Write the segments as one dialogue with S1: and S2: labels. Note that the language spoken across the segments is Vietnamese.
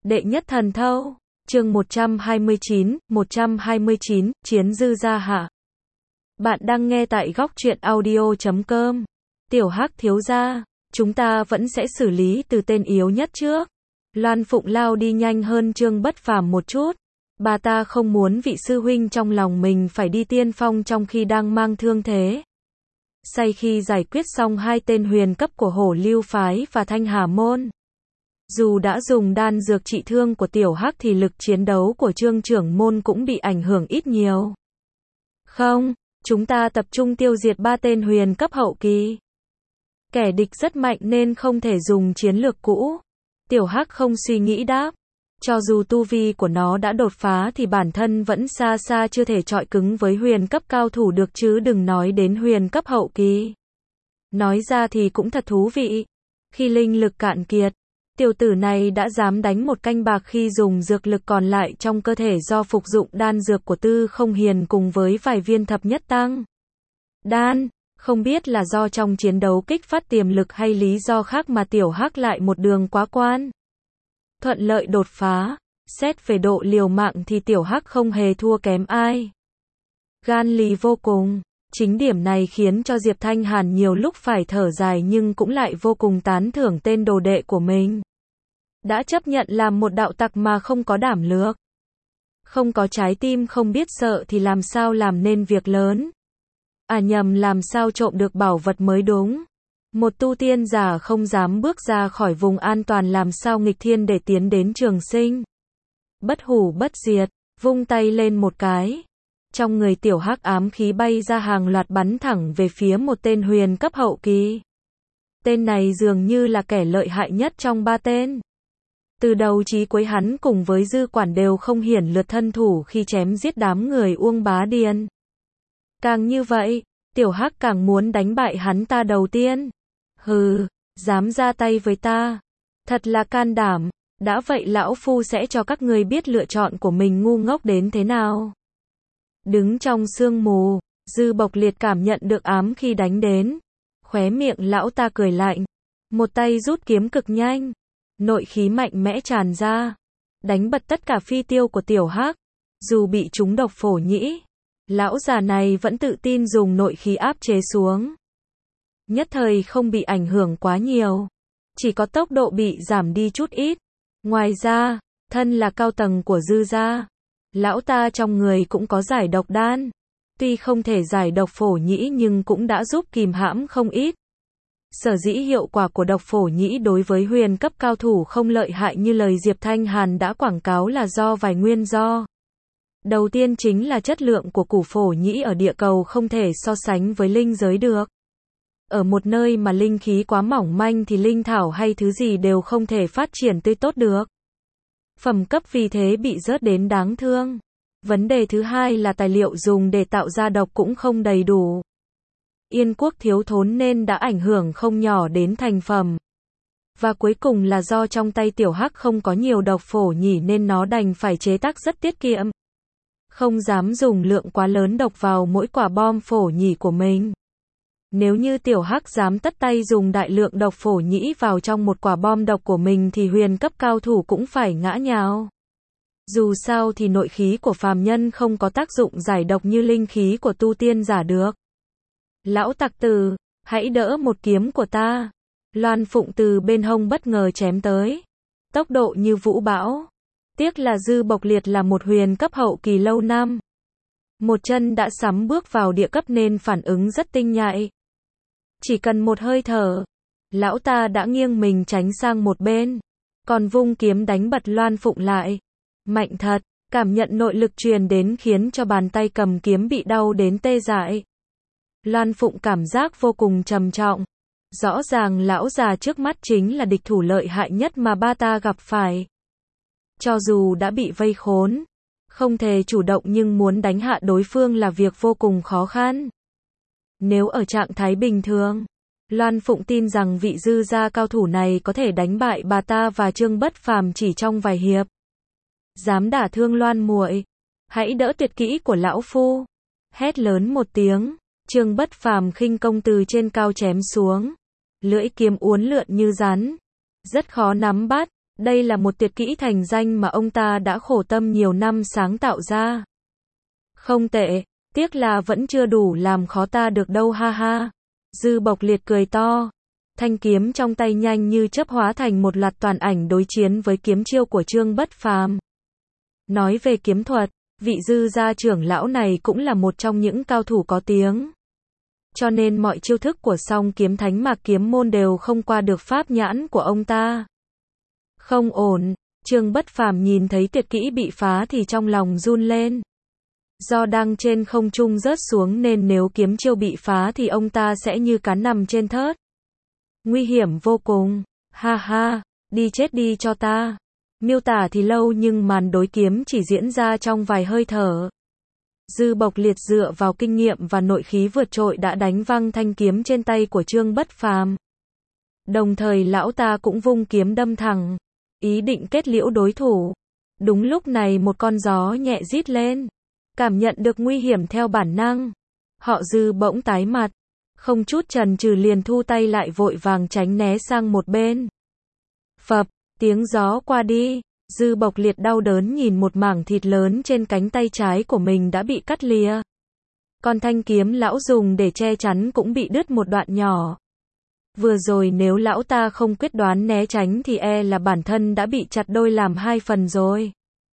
S1: Đệ nhất thần thâu, chương 129, Chiến dư gia hạ. Bạn đang nghe tại góc truyện audio.com. Tiểu Hắc thiếu gia, chúng ta vẫn sẽ xử lý từ tên yếu nhất trước. Loan Phụng lao đi nhanh hơn Trương Bất Phàm một chút. Bà ta không muốn vị sư huynh trong lòng mình phải đi tiên phong trong khi đang mang thương thế. Sau khi giải quyết xong hai tên huyền cấp của Hổ Lưu phái và Thanh Hà môn, dù đã dùng đan dược trị thương của Tiểu Hắc thì lực chiến đấu của Trương trưởng môn cũng bị ảnh hưởng ít nhiều. Không, chúng ta tập trung tiêu diệt ba tên huyền cấp hậu kỳ. Kẻ địch rất mạnh nên không thể dùng chiến lược cũ. Tiểu Hắc không suy nghĩ đáp. Cho dù tu vi của nó đã đột phá thì bản thân vẫn xa xa chưa thể chọi cứng với huyền cấp cao thủ được chứ đừng nói đến huyền cấp hậu kỳ. Nói ra thì cũng thật thú vị. Khi linh lực cạn kiệt, tiểu tử này đã dám đánh một canh bạc khi dùng dược lực còn lại trong cơ thể do phục dụng đan dược của Tư Không Hiền cùng với vài viên thập nhất tăng đan. Không biết là do trong chiến đấu kích phát tiềm lực hay lý do khác mà Tiểu Hắc lại một đường quá quan. Thuận lợi đột phá, xét về độ liều mạng thì Tiểu Hắc không hề thua kém ai. Gan lì vô cùng, chính điểm này khiến cho Diệp Thanh Hàn nhiều lúc phải thở dài nhưng cũng lại vô cùng tán thưởng tên đồ đệ của mình. Đã chấp nhận làm một đạo tặc mà không có đảm lược. Không có trái tim không biết sợ thì làm sao làm nên việc lớn. À nhầm, làm sao trộm được bảo vật mới đúng. Một tu tiên giả không dám bước ra khỏi vùng an toàn làm sao nghịch thiên để tiến đến trường sinh. Bất hủ bất diệt, vung tay lên một cái. Trong người Tiểu Hắc ám khí bay ra hàng loạt bắn thẳng về phía một tên huyền cấp hậu kỳ. Tên này dường như là kẻ lợi hại nhất trong ba tên. Từ đầu chí cuối hắn cùng với Dư Quản đều không hiển lượt thân thủ khi chém giết đám người Uông Bá Điền. Càng như vậy, Tiểu Hắc càng muốn đánh bại hắn ta đầu tiên. Hừ, dám ra tay với ta. Thật là can đảm. Đã vậy lão phu sẽ cho các ngươi biết lựa chọn của mình ngu ngốc đến thế nào. Đứng trong sương mù, Dư Bộc Liệt cảm nhận được ám khi đánh đến. Khóe miệng lão ta cười lạnh. Một tay rút kiếm cực nhanh. Nội khí mạnh mẽ tràn ra. Đánh bật tất cả phi tiêu của Tiểu Hắc. Dù bị trúng độc phổ nhĩ, lão già này vẫn tự tin dùng nội khí áp chế xuống. Nhất thời không bị ảnh hưởng quá nhiều. Chỉ có tốc độ bị giảm đi chút ít. Ngoài ra, thân là cao tầng của Dư gia, lão ta trong người cũng có giải độc đan. Tuy không thể giải độc phổ nhĩ nhưng cũng đã giúp kìm hãm không ít. Sở dĩ hiệu quả của độc phổ nhĩ đối với huyền cấp cao thủ không lợi hại như lời Diệp Thanh Hàn đã quảng cáo là do vài nguyên do. Đầu tiên chính là chất lượng của củ phổ nhĩ ở địa cầu không thể so sánh với linh giới được. Ở một nơi mà linh khí quá mỏng manh thì linh thảo hay thứ gì đều không thể phát triển tươi tốt được. Phẩm cấp vì thế bị rớt đến đáng thương. Vấn đề thứ hai là tài liệu dùng để tạo ra độc cũng không đầy đủ. Yên quốc thiếu thốn nên đã ảnh hưởng không nhỏ đến thành phẩm. Và cuối cùng là do trong tay Tiểu Hắc không có nhiều độc phổ nhĩ nên nó đành phải chế tác rất tiết kiệm. Không dám dùng lượng quá lớn độc vào mỗi quả bom phổ nhĩ của mình. Nếu như Tiểu Hắc dám tất tay dùng đại lượng độc phổ nhĩ vào trong một quả bom độc của mình thì huyền cấp cao thủ cũng phải ngã nhào. Dù sao thì nội khí của phàm nhân không có tác dụng giải độc như linh khí của tu tiên giả được. Lão tặc tử, hãy đỡ một kiếm của ta. Loan Phụng từ bên hông bất ngờ chém tới. Tốc độ như vũ bão. Tiếc là Dư Bộc Liệt là một huyền cấp hậu kỳ lâu năm. Một chân đã sắm bước vào địa cấp nên phản ứng rất tinh nhạy. Chỉ cần một hơi thở, lão ta đã nghiêng mình tránh sang một bên, còn vung kiếm đánh bật Loan Phụng lại. Mạnh thật, cảm nhận nội lực truyền đến khiến cho bàn tay cầm kiếm bị đau đến tê dại. Loan Phụng cảm giác vô cùng trầm trọng. Rõ ràng lão già trước mắt chính là địch thủ lợi hại nhất mà ba ta gặp phải. Cho dù đã bị vây khốn, không thể chủ động nhưng muốn đánh hạ đối phương là việc vô cùng khó khăn. Nếu ở trạng thái bình thường, Loan Phụng tin rằng vị Dư gia cao thủ này có thể đánh bại bà ta và Trương Bất Phàm chỉ trong vài hiệp. Dám đả thương Loan muội, hãy đỡ tuyệt kỹ của lão phu. Hét lớn một tiếng, Trương Bất Phàm khinh công từ trên cao chém xuống. Lưỡi kiếm uốn lượn như rắn, rất khó nắm bắt. Đây là một tuyệt kỹ thành danh mà ông ta đã khổ tâm nhiều năm sáng tạo ra. Không tệ, tiếc là vẫn chưa đủ làm khó ta được đâu ha ha. Dư Bộc Liệt cười to. Thanh kiếm trong tay nhanh như chớp hóa thành một loạt toàn ảnh đối chiến với kiếm chiêu của Trương Bất Phàm. Nói về kiếm thuật, vị Dư gia trưởng lão này cũng là một trong những cao thủ có tiếng. Cho nên mọi chiêu thức của Song Kiếm Thánh Mạc Kiếm Môn đều không qua được pháp nhãn của ông ta. Không ổn, Trương Bất Phàm nhìn thấy tuyệt kỹ bị phá thì trong lòng run lên. Do đang trên không trung rớt xuống nên nếu kiếm chiêu bị phá thì ông ta sẽ như cá nằm trên thớt. Nguy hiểm vô cùng, ha ha, đi chết đi cho ta. Miêu tả thì lâu nhưng màn đối kiếm chỉ diễn ra trong vài hơi thở. Dư Bộc Liệt dựa vào kinh nghiệm và nội khí vượt trội đã đánh văng thanh kiếm trên tay của Trương Bất Phàm. Đồng thời lão ta cũng vung kiếm đâm thẳng, ý định kết liễu đối thủ. Đúng lúc này một con gió nhẹ rít lên, cảm nhận được nguy hiểm theo bản năng. Họ Dư bỗng tái mặt, không chút chần chừ liền thu tay lại vội vàng tránh né sang một bên. Phập, tiếng gió qua đi, Dư Bộc Liệt đau đớn nhìn một mảng thịt lớn trên cánh tay trái của mình đã bị cắt lìa. Còn thanh kiếm lão dùng để che chắn cũng bị đứt một đoạn nhỏ. Vừa rồi nếu lão ta không quyết đoán né tránh thì là bản thân đã bị chặt đôi làm hai phần rồi.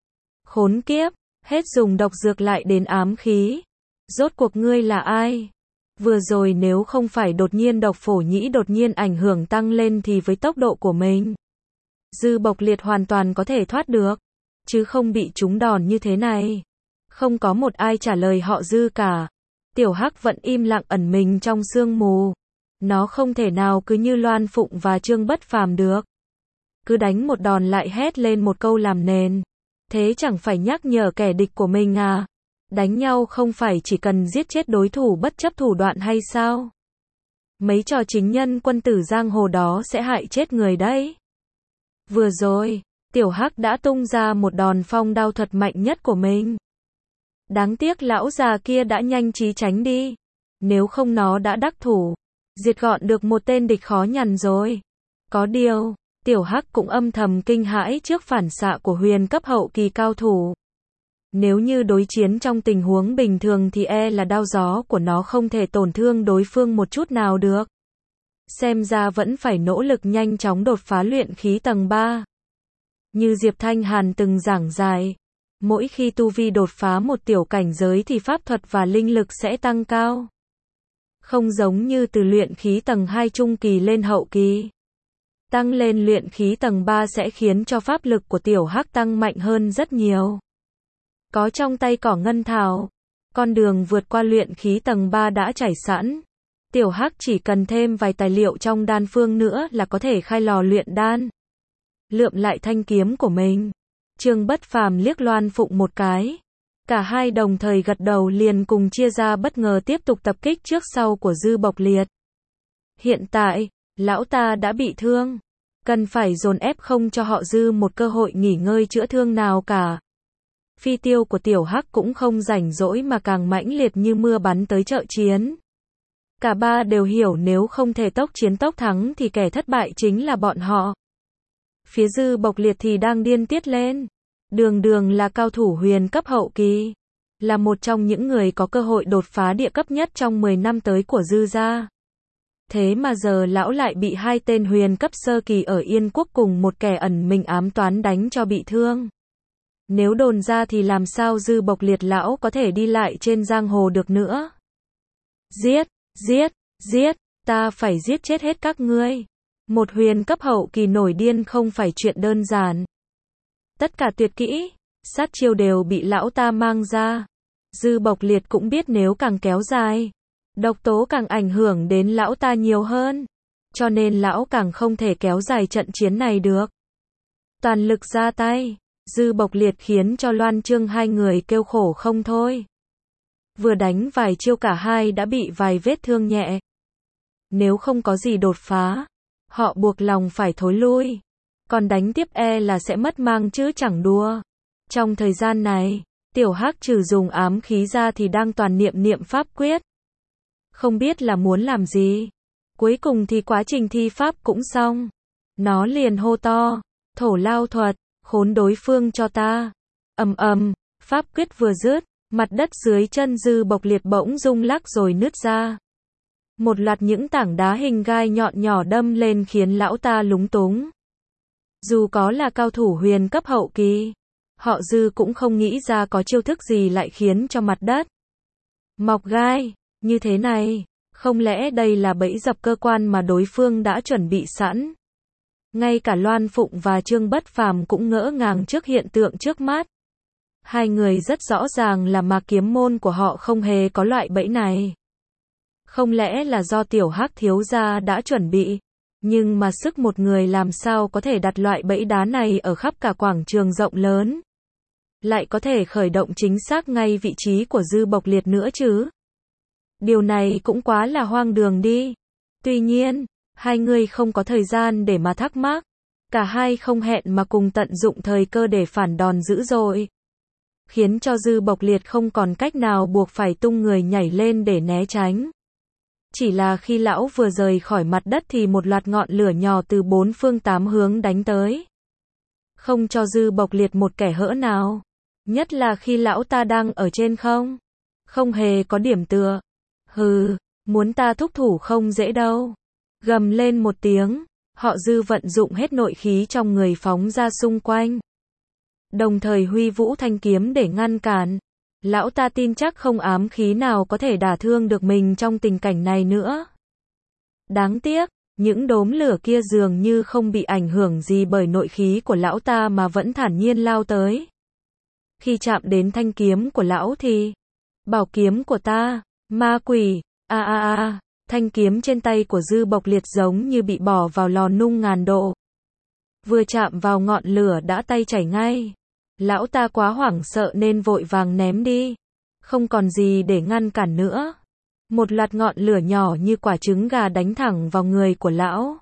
S1: Khốn kiếp, hết dùng độc dược lại đến ám khí. Rốt cuộc ngươi là ai? Vừa rồi nếu không phải đột nhiên độc phổ nhĩ đột nhiên ảnh hưởng tăng lên thì với tốc độ của mình, Dư Bộc Liệt hoàn toàn có thể thoát được, chứ không bị trúng đòn như thế này. Không có một ai trả lời họ Dư cả. Tiểu Hắc vẫn im lặng ẩn mình trong sương mù. Nó không thể nào cứ như Loan Phụng và Trương Bất Phàm được. Cứ đánh một đòn lại hét lên một câu làm nền. Thế chẳng phải nhắc nhở kẻ địch của mình à? Đánh nhau không phải chỉ cần giết chết đối thủ bất chấp thủ đoạn hay sao? Mấy trò chính nhân quân tử giang hồ đó sẽ hại chết người đấy. Vừa rồi, Tiểu Hắc đã tung ra một đòn phong đao thuật mạnh nhất của mình. Đáng tiếc lão già kia đã nhanh trí tránh đi. Nếu không nó đã đắc thủ, diệt gọn được một tên địch khó nhằn rồi. Có điều, Tiểu Hắc cũng âm thầm kinh hãi trước phản xạ của huyền cấp hậu kỳ cao thủ. Nếu như đối chiến trong tình huống bình thường thì là đao gió của nó không thể tổn thương đối phương một chút nào được. Xem ra vẫn phải nỗ lực nhanh chóng đột phá luyện khí tầng 3. Như Diệp Thanh Hàn từng giảng giải, mỗi khi tu vi đột phá một tiểu cảnh giới thì pháp thuật và linh lực sẽ tăng cao. Không giống như từ luyện khí tầng 2 trung kỳ lên hậu kỳ. Tăng lên luyện khí tầng 3 sẽ khiến cho pháp lực của Tiểu Hắc tăng mạnh hơn rất nhiều. Có trong tay cỏ ngân thảo, con đường vượt qua luyện khí tầng 3 đã trải sẵn. Tiểu Hắc chỉ cần thêm vài tài liệu trong đan phương nữa là có thể khai lò luyện đan. Lượm lại thanh kiếm của mình, Trương Bất Phàm liếc Loan Phụng một cái. Cả hai đồng thời gật đầu liền cùng chia ra bất ngờ tiếp tục tập kích trước sau của Dư Bộc Liệt. Hiện tại, lão ta đã bị thương, cần phải dồn ép không cho họ Dư một cơ hội nghỉ ngơi chữa thương nào cả. Phi tiêu của Tiểu Hắc cũng không rảnh rỗi mà càng mãnh liệt như mưa bắn tới chợ chiến. Cả ba đều hiểu nếu không thể tốc chiến tốc thắng thì kẻ thất bại chính là bọn họ. Phía Dư Bộc Liệt thì đang điên tiết lên. Đường Đường là cao thủ huyền cấp hậu kỳ, là một trong những người có cơ hội đột phá địa cấp nhất trong 10 năm tới của Dư gia. Thế mà giờ lão lại bị hai tên huyền cấp sơ kỳ ở Yên Quốc cùng một kẻ ẩn mình ám toán đánh cho bị thương. Nếu đồn ra thì làm sao Dư Bộc Liệt lão có thể đi lại trên giang hồ được nữa. Giết, giết, giết, ta phải giết chết hết các ngươi. Một huyền cấp hậu kỳ nổi điên không phải chuyện đơn giản. Tất cả tuyệt kỹ, sát chiêu đều bị lão ta mang ra. Dư Bộc Liệt cũng biết nếu càng kéo dài, độc tố càng ảnh hưởng đến lão ta nhiều hơn. Cho nên lão càng không thể kéo dài trận chiến này được. Toàn lực ra tay, Dư Bộc Liệt khiến cho Loan Trương hai người kêu khổ không thôi. Vừa đánh vài chiêu cả hai đã bị vài vết thương nhẹ. Nếu không có gì đột phá, họ buộc lòng phải thối lui. Còn đánh tiếp là sẽ mất mang chứ chẳng đùa. Trong thời gian này, Tiểu Hắc trừ dùng ám khí ra thì đang toàn niệm pháp quyết. Không biết là muốn làm gì. Cuối cùng thì quá trình thi pháp cũng xong. Nó liền hô to, Thổ lao thuật, khốn đối phương cho ta. Ầm ầm, pháp quyết vừa dứt, mặt đất dưới chân Dư Bộc Liệt bỗng rung lắc rồi nứt ra. Một loạt những tảng đá hình gai nhọn nhỏ đâm lên khiến lão ta lúng túng. Dù có là cao thủ huyền cấp hậu kỳ, họ Dư cũng không nghĩ ra có chiêu thức gì lại khiến cho mặt đất mọc gai như thế này. Không lẽ đây là bẫy dập cơ quan mà đối phương đã chuẩn bị sẵn? Ngay cả Loan Phụng và Trương Bất Phàm cũng ngỡ ngàng trước hiện tượng trước mắt. Hai người rất rõ ràng là Ma Kiếm môn của họ không hề có loại bẫy này. Không lẽ là do Tiểu Hắc thiếu gia đã chuẩn bị? Nhưng mà sức một người làm sao có thể đặt loại bẫy đá này ở khắp cả quảng trường rộng lớn? Lại có thể khởi động chính xác ngay vị trí của Dư Bộc Liệt nữa chứ? Điều này cũng quá là hoang đường đi. Tuy nhiên, hai người không có thời gian để mà thắc mắc. Cả hai không hẹn mà cùng tận dụng thời cơ để phản đòn dữ dội. Khiến cho Dư Bộc Liệt không còn cách nào buộc phải tung người nhảy lên để né tránh. Chỉ là khi lão vừa rời khỏi mặt đất thì một loạt ngọn lửa nhỏ từ bốn phương tám hướng đánh tới. Không cho Dư Bộc Liệt một kẻ hỡ nào. Nhất là khi lão ta đang ở trên không. Không hề có điểm tựa. Hừ, muốn ta thúc thủ không dễ đâu. Gầm lên một tiếng, họ Dư vận dụng hết nội khí trong người phóng ra xung quanh. Đồng thời huy vũ thanh kiếm để ngăn cản. Lão ta tin chắc không ám khí nào có thể đả thương được mình trong tình cảnh này nữa. Đáng tiếc, những đốm lửa kia dường như không bị ảnh hưởng gì bởi nội khí của lão ta mà vẫn thản nhiên lao tới. Khi chạm đến thanh kiếm của lão thì, bảo kiếm của ta, ma quỷ, thanh kiếm trên tay của Dư Bộc Liệt giống như bị bỏ vào lò nung ngàn độ. Vừa chạm vào ngọn lửa đã tay chảy ngay. Lão ta quá hoảng sợ nên vội vàng ném đi. Không còn gì để ngăn cản nữa. Một loạt ngọn lửa nhỏ như quả trứng gà đánh thẳng vào người của lão.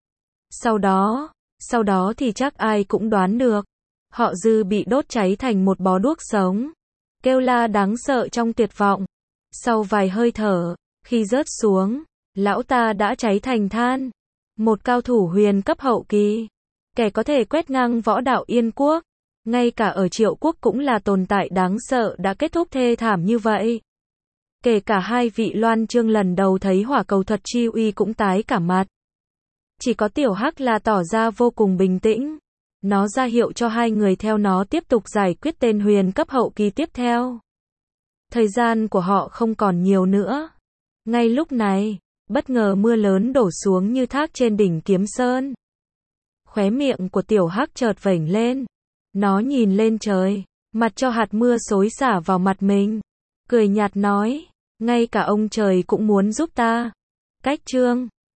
S1: Sau đó thì chắc ai cũng đoán được. Họ Dư bị đốt cháy thành một bó đuốc sống. Kêu la đáng sợ trong tuyệt vọng. Sau vài hơi thở, khi rớt xuống, lão ta đã cháy thành than. Một cao thủ huyền cấp hậu kỳ. Kẻ có thể quét ngang võ đạo Yên Quốc. Ngay cả ở Triệu Quốc cũng là tồn tại đáng sợ đã kết thúc thê thảm như vậy. Kể cả hai vị Loan Trương lần đầu thấy hỏa cầu thuật chi uy cũng tái cả mặt. Chỉ có Tiểu Hắc là tỏ ra vô cùng bình tĩnh. Nó ra hiệu cho hai người theo nó tiếp tục giải quyết tên huyền cấp hậu kỳ tiếp theo. Thời gian của họ không còn nhiều nữa. Ngay lúc này, bất ngờ mưa lớn đổ xuống như thác trên đỉnh Kiếm Sơn. Khóe miệng của Tiểu Hắc chợt vểnh lên. Nó nhìn lên trời, mặt cho hạt mưa xối xả vào mặt mình. Cười nhạt nói, ngay cả ông trời cũng muốn giúp ta. Cách chương